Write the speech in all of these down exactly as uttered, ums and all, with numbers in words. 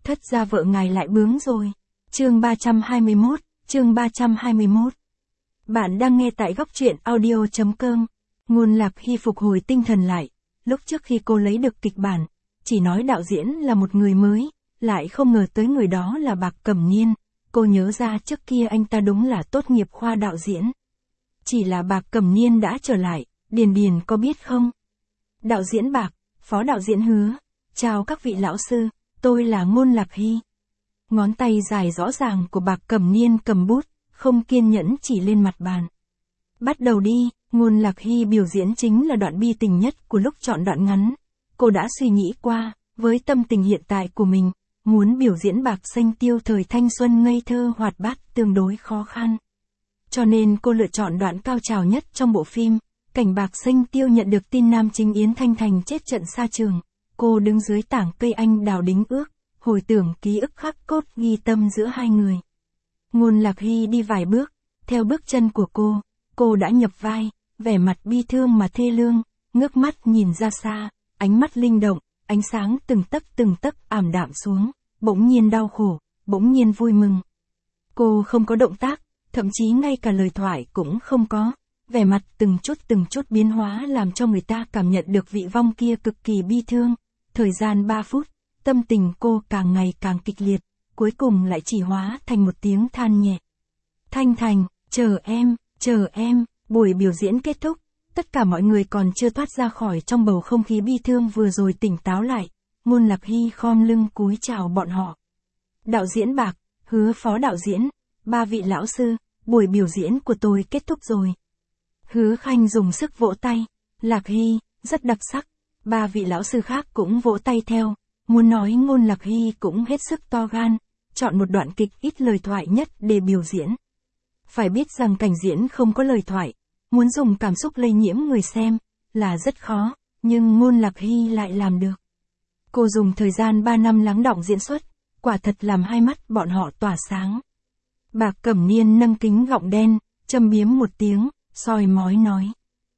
thất gia vợ ngài lại bướng rồi. Chương ba trăm hai mươi mốt, chương ba trăm hai mươi mốt. Bạn đang nghe tại góc truyện audio chấm com. Ngôn Lạc Hy phục hồi tinh thần lại, lúc trước khi cô lấy được kịch bản, chỉ nói đạo diễn là một người mới, lại không ngờ tới người đó là Bạc Cẩm Niên. Cô nhớ ra trước kia anh ta đúng là tốt nghiệp khoa đạo diễn. Chỉ là Bạc Cẩm Niên đã trở lại, Điền Điền có biết không? Đạo diễn Bạc, phó đạo diễn Hứa, chào các vị lão sư, tôi là Ngôn Lạc Hy. Ngón tay dài rõ ràng của Bạc Cẩm Niên cầm bút, không kiên nhẫn chỉ lên mặt bàn. Bắt đầu đi. Ngôn Lạc Hy biểu diễn chính là đoạn bi tình nhất của lúc chọn đoạn ngắn. Cô đã suy nghĩ qua, với tâm tình hiện tại của mình, muốn biểu diễn Bạc Xanh Tiêu thời thanh xuân ngây thơ hoạt bát tương đối khó khăn. Cho nên cô lựa chọn đoạn cao trào nhất trong bộ phim, cảnh Bạc Xanh Tiêu nhận được tin nam chính Yến Thanh Thành chết trận xa trường. Cô đứng dưới tảng cây anh đào đính ước, hồi tưởng ký ức khắc cốt ghi tâm giữa hai người. Ngôn Lạc Hy đi vài bước, theo bước chân của cô, cô đã nhập vai, vẻ mặt bi thương mà thê lương, ngước mắt nhìn ra xa, ánh mắt linh động, ánh sáng từng tấc từng tấc ảm đạm xuống, bỗng nhiên đau khổ, bỗng nhiên vui mừng. Cô không có động tác, thậm chí ngay cả lời thoại cũng không có, vẻ mặt từng chút từng chút biến hóa làm cho người ta cảm nhận được vị vong kia cực kỳ bi thương. Thời gian ba phút, tâm tình cô càng ngày càng kịch liệt, cuối cùng lại chỉ hóa thành một tiếng than nhẹ. Thanh Thành, chờ em, chờ em. Buổi biểu diễn kết thúc, tất cả mọi người còn chưa thoát ra khỏi trong bầu không khí bi thương vừa rồi tỉnh táo lại. Ngôn Lạc Hy khom lưng cúi chào bọn họ. Đạo diễn Bạc, Hứa phó đạo diễn, ba vị lão sư, buổi biểu diễn của tôi kết thúc rồi. Hứa Khanh dùng sức vỗ tay. Lạc Hy, rất đặc sắc. Ba vị lão sư khác cũng vỗ tay theo. Muốn nói Ngôn Lạc Hy cũng hết sức to gan, chọn một đoạn kịch ít lời thoại nhất để biểu diễn. Phải biết rằng cảnh diễn không có lời thoại, muốn dùng cảm xúc lây nhiễm người xem, là rất khó, nhưng Ngôn Lạc Hy lại làm được. Cô dùng thời gian ba năm lắng đọng diễn xuất, quả thật làm hai mắt bọn họ tỏa sáng. Bạc Cẩm Niên nâng kính gọng đen, châm biếm một tiếng, soi mói nói.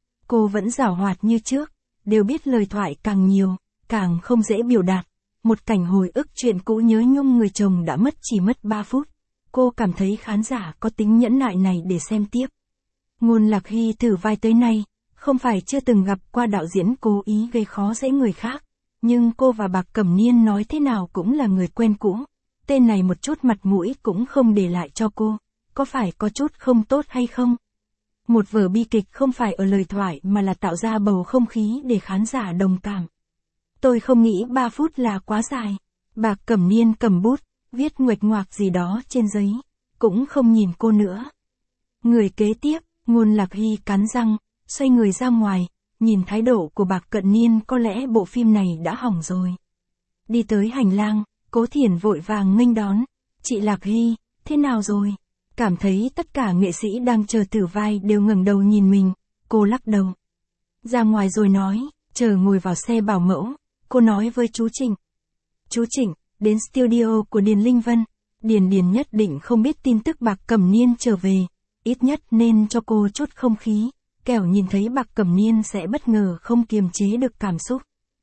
Cô vẫn giảo hoạt như trước, đều biết lời thoại càng nhiều, càng không dễ biểu đạt. Một cảnh hồi ức chuyện cũ nhớ nhung người chồng đã mất chỉ mất ba phút. Cô cảm thấy khán giả có tính nhẫn nại này để xem tiếp. Ngôn Lạc Hy thử vai tới nay, không phải chưa từng gặp qua đạo diễn cố ý gây khó dễ người khác, nhưng cô và Bạc Cẩm Niên nói thế nào cũng là người quen cũ. Tên này một chút mặt mũi cũng không để lại cho cô, có phải có chút không tốt hay không? Một vở bi kịch không phải ở lời thoại mà là tạo ra bầu không khí để khán giả đồng cảm. Tôi không nghĩ ba phút là quá dài. Bạc Cẩm Niên cầm bút, viết nguệch ngoạc gì đó trên giấy, cũng không nhìn cô nữa. Người kế tiếp, Ngôn Lạc Hy cắn răng, xoay người ra ngoài, nhìn thái độ của Bạc Cẩm Niên có lẽ bộ phim này đã hỏng rồi. Đi tới hành lang, Cố Thiển vội vàng nghênh đón. Chị Lạc Hy, thế nào rồi? Cảm thấy tất cả nghệ sĩ đang chờ thử vai đều ngẩng đầu nhìn mình, cô lắc đầu. Ra ngoài rồi nói, chờ ngồi vào xe bảo mẫu, cô nói với chú Trịnh. Chú Trịnh, đến studio của Điền Linh Vân, Điền Điền nhất định không biết tin tức Bạc Cẩm Niên trở về, ít nhất nên cho cô chút không khí, kẻo nhìn thấy Bạc Cẩm Niên sẽ bất ngờ không kiềm chế được cảm xúc.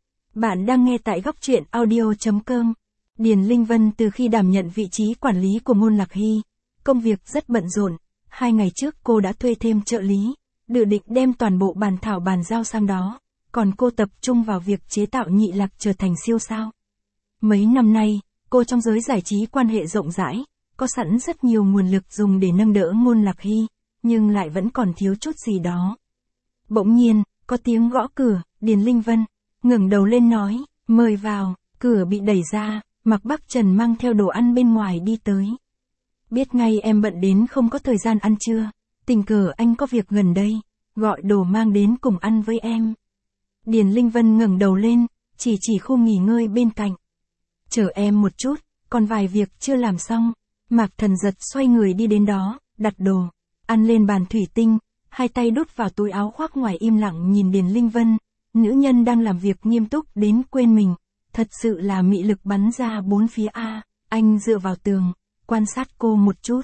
Bạn đang nghe tại góc truyện audio chấm com. Điền Linh Vân từ khi đảm nhận vị trí quản lý của Ngôn Lạc Hy, công việc rất bận rộn, hai ngày trước cô đã thuê thêm trợ lý, dự định đem toàn bộ bản thảo bàn giao sang đó, còn cô tập trung vào việc chế tạo Nhị Lạc trở thành siêu sao. Mấy năm nay, cô trong giới giải trí quan hệ rộng rãi, có sẵn rất nhiều nguồn lực dùng để nâng đỡ Ngôn Lạc Hy, nhưng lại vẫn còn thiếu chút gì đó. Bỗng nhiên, có tiếng gõ cửa, Điền Linh Vân ngẩng đầu lên nói, mời vào. Cửa bị đẩy ra, Mạc Bắc Trần mang theo đồ ăn bên ngoài đi tới. Biết ngay em bận đến không có thời gian ăn trưa, tình cờ anh có việc gần đây, gọi đồ mang đến cùng ăn với em. Điền Linh Vân ngẩng đầu lên, chỉ chỉ khu nghỉ ngơi bên cạnh. Chờ em một chút, còn vài việc chưa làm xong. Mạc Thần Giật xoay người đi đến đó, đặt đồ, ăn lên bàn thủy tinh, hai tay đút vào túi áo khoác ngoài im lặng nhìn Điền Linh Vân. Nữ nhân đang làm việc nghiêm túc đến quên mình, thật sự là mị lực bắn ra bốn phía a. Anh dựa vào tường, quan sát cô một chút.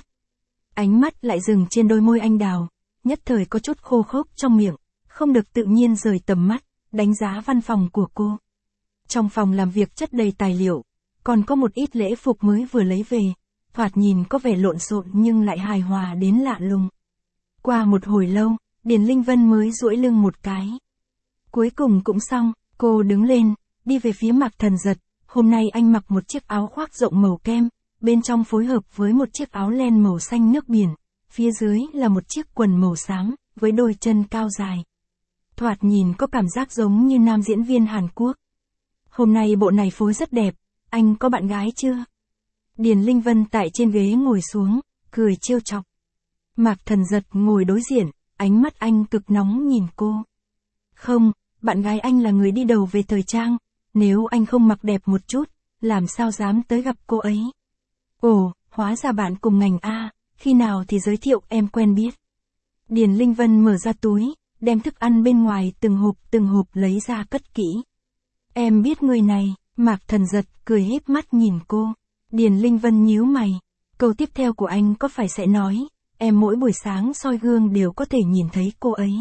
Ánh mắt lại dừng trên đôi môi anh đào, nhất thời có chút khô khốc trong miệng, không được tự nhiên rời tầm mắt, đánh giá văn phòng của cô. Trong phòng làm việc chất đầy tài liệu, còn có một ít lễ phục mới vừa lấy về, thoạt nhìn có vẻ lộn xộn nhưng lại hài hòa đến lạ lùng. Qua một hồi lâu, Điền Linh Vân mới duỗi lưng một cái. Cuối cùng cũng xong, cô đứng lên, đi về phía Mạc Thần Giật. Hôm nay anh mặc một chiếc áo khoác rộng màu kem, bên trong phối hợp với một chiếc áo len màu xanh nước biển, phía dưới là một chiếc quần màu xám, với đôi chân cao dài. Thoạt nhìn có cảm giác giống như nam diễn viên Hàn Quốc. Hôm nay bộ này phối rất đẹp, anh có bạn gái chưa? Điền Linh Vân tại trên ghế ngồi xuống, cười trêu chọc. Mạc Thần Giật ngồi đối diện, ánh mắt anh cực nóng nhìn cô. Không, bạn gái anh là người đi đầu về thời trang, nếu anh không mặc đẹp một chút, làm sao dám tới gặp cô ấy? Ồ, hóa ra bạn cùng ngành A, khi nào thì giới thiệu em quen biết. Điền Linh Vân mở ra túi, đem thức ăn bên ngoài từng hộp từng hộp lấy ra cất kỹ. Em biết người này, Mạc Thần Giật cười híp mắt nhìn cô. Điền Linh Vân nhíu mày, câu tiếp theo của anh có phải sẽ nói, em mỗi buổi sáng soi gương đều có thể nhìn thấy cô ấy.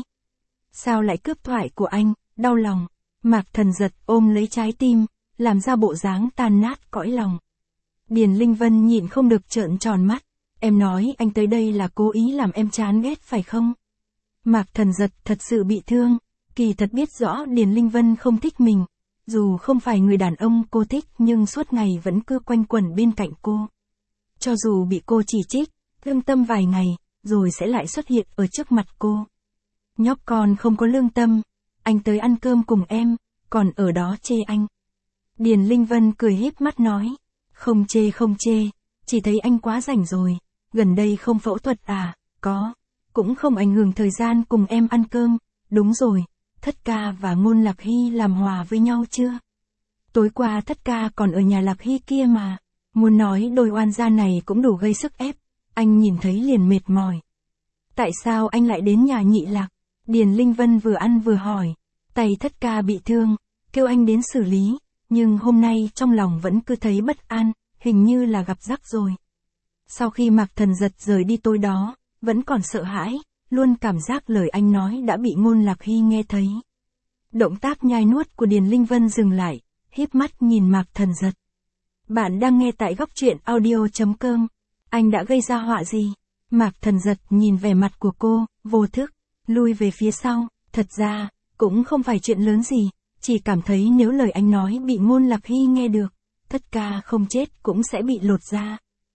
Sao lại cướp thoại của anh, đau lòng. Mạc Thần Giật ôm lấy trái tim, làm ra bộ dáng tan nát cõi lòng. Điền Linh Vân nhịn không được trợn tròn mắt. Em nói anh tới đây là cố ý làm em chán ghét phải không? Mạc Thần Giật thật sự bị thương, kỳ thật biết rõ Điền Linh Vân không thích mình. Dù không phải người đàn ông cô thích nhưng suốt ngày vẫn cứ quanh quẩn bên cạnh cô. Cho dù bị cô chỉ trích, lương tâm vài ngày, rồi sẽ lại xuất hiện ở trước mặt cô. Nhóc con không có lương tâm, anh tới ăn cơm cùng em, còn ở đó chê anh. Điền Linh Vân cười híp mắt nói, không chê không chê, chỉ thấy anh quá rảnh rồi, gần đây không phẫu thuật à, có, cũng không ảnh hưởng thời gian cùng em ăn cơm, đúng rồi, Thất Ca và Ngôn Lạc Hy làm hòa với nhau chưa? Tối qua Thất Ca còn ở nhà Lạc Hy kia mà, muốn nói đôi oan gia này cũng đủ gây sức ép, anh nhìn thấy liền mệt mỏi. Tại sao anh lại đến nhà Nhị Lạc? Điền Linh Vân vừa ăn vừa hỏi, tay Thất Ca bị thương, kêu anh đến xử lý, nhưng hôm nay trong lòng vẫn cứ thấy bất an, hình như là gặp rắc rồi. Sau khi Mạc Thần Giật rời đi tối đó, vẫn còn sợ hãi, luôn cảm giác lời anh nói đã bị Ngôn Lạc Hy nghe thấy. Động tác nhai nuốt của Điền Linh Vân dừng lại, híp mắt nhìn Mạc Thần Giật. Bạn đang nghe tại góc truyện audio chấm com. Anh đã gây ra họa gì? Mạc Thần Giật nhìn vẻ mặt của cô, vô thức, lui về phía sau, thật ra, cũng không phải chuyện lớn gì, chỉ cảm thấy nếu lời anh nói bị Ngôn Lạc Hy nghe được, Thất Ca không chết cũng sẽ bị lột da.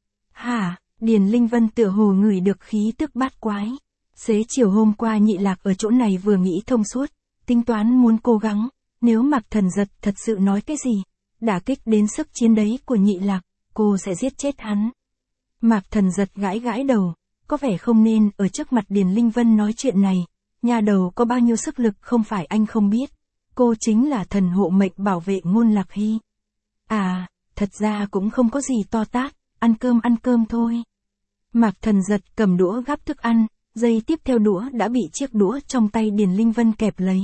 Hả? Điền Linh Vân tựa hồ ngửi được khí tức bát quái. Xế chiều hôm qua Nhị Lạc ở chỗ này vừa nghĩ thông suốt, tính toán muốn cố gắng, nếu Mạc Thần Giật thật sự nói cái gì, đả kích đến sức chiến đấy của Nhị Lạc, cô sẽ giết chết hắn. Mạc Thần Giật gãi gãi đầu, có vẻ không nên ở trước mặt Điền Linh Vân nói chuyện này, nhà đầu có bao nhiêu sức lực không phải anh không biết, cô chính là thần hộ mệnh bảo vệ Ngôn Lạc Hy. À, thật ra cũng không có gì to tát, ăn cơm ăn cơm thôi. Mạc Thần Giật cầm đũa gắp thức ăn, giây tiếp theo đũa đã bị chiếc đũa trong tay Điền Linh Vân kẹp lấy.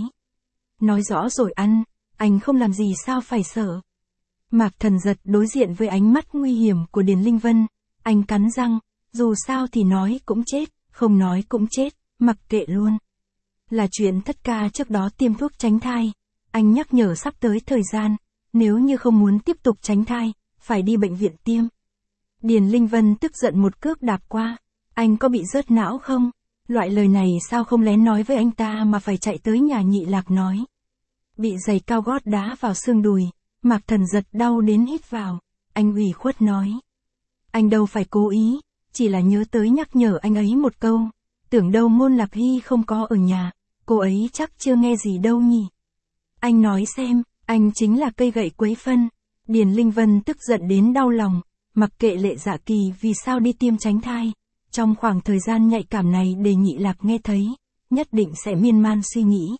Nói rõ rồi ăn, anh không làm gì sao phải sợ. Mạc Thần Giật đối diện với ánh mắt nguy hiểm của Điền Linh Vân, anh cắn răng, dù sao thì nói cũng chết, không nói cũng chết, mặc kệ luôn. Là chuyện Thất Ca trước đó tiêm thuốc tránh thai, anh nhắc nhở sắp tới thời gian, nếu như không muốn tiếp tục tránh thai, phải đi bệnh viện tiêm. Điền Linh Vân tức giận một cước đạp qua, anh có bị rớt não không? Loại lời này sao không lén nói với anh ta mà phải chạy tới nhà Nhị Lạc nói. Bị giày cao gót đá vào xương đùi, Mạc Thần Giật đau đến hít vào, anh ủy khuất nói. Anh đâu phải cố ý, chỉ là nhớ tới nhắc nhở anh ấy một câu, tưởng đâu Ngôn Lạc Hy không có ở nhà, cô ấy chắc chưa nghe gì đâu nhỉ. Anh nói xem, anh chính là cây gậy quấy phân. Điền Linh Vân tức giận đến đau lòng, mặc kệ Lệ Dạ Kỳ vì sao đi tiêm tránh thai. Trong khoảng thời gian nhạy cảm này để Nhị Lạc nghe thấy, nhất định sẽ miên man suy nghĩ.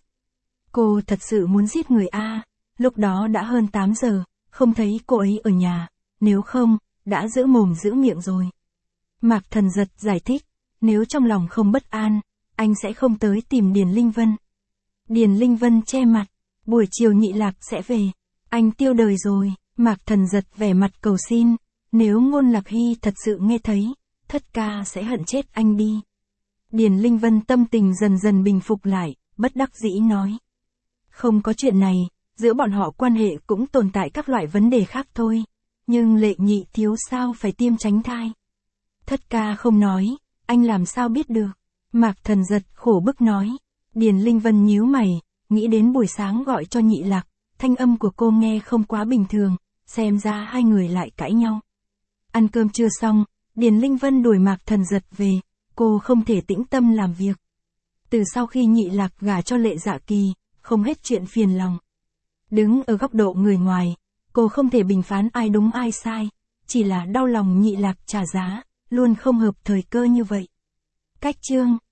Cô thật sự muốn giết người a, lúc đó đã hơn tám giờ, không thấy cô ấy ở nhà, nếu không, đã giữ mồm giữ miệng rồi. Mạc Thần Giật giải thích, nếu trong lòng không bất an, anh sẽ không tới tìm Điền Linh Vân. Điền Linh Vân che mặt, buổi chiều Nhị Lạc sẽ về, anh tiêu đời rồi. Mạc Thần Giật vẻ mặt cầu xin, nếu Ngôn Lạc Hy thật sự nghe thấy, Thất Ca sẽ hận chết anh đi. Điền Linh Vân tâm tình dần dần bình phục lại, bất đắc dĩ nói. Không có chuyện này, giữa bọn họ quan hệ cũng tồn tại các loại vấn đề khác thôi. nhưng Lệ Nhị thiếu sao phải tiêm tránh thai. Thất ca không nói, anh làm sao biết được. Mạc Thần giật khổ bức nói. Điền Linh Vân nhíu mày, nghĩ đến buổi sáng gọi cho Nhị Lạc, thanh âm của cô nghe không quá bình thường, xem ra hai người lại cãi nhau. Ăn cơm trưa xong, Điền Linh Vân đuổi Mạc Thần giật về, cô không thể tĩnh tâm làm việc. Từ sau khi Nhị Lạc gả cho Lệ Dạ Kỳ, không hết chuyện phiền lòng. Đứng ở góc độ người ngoài, cô không thể bình phán ai đúng ai sai, chỉ là đau lòng Nhị Lạc trả giá, luôn không hợp thời cơ như vậy. Cách chương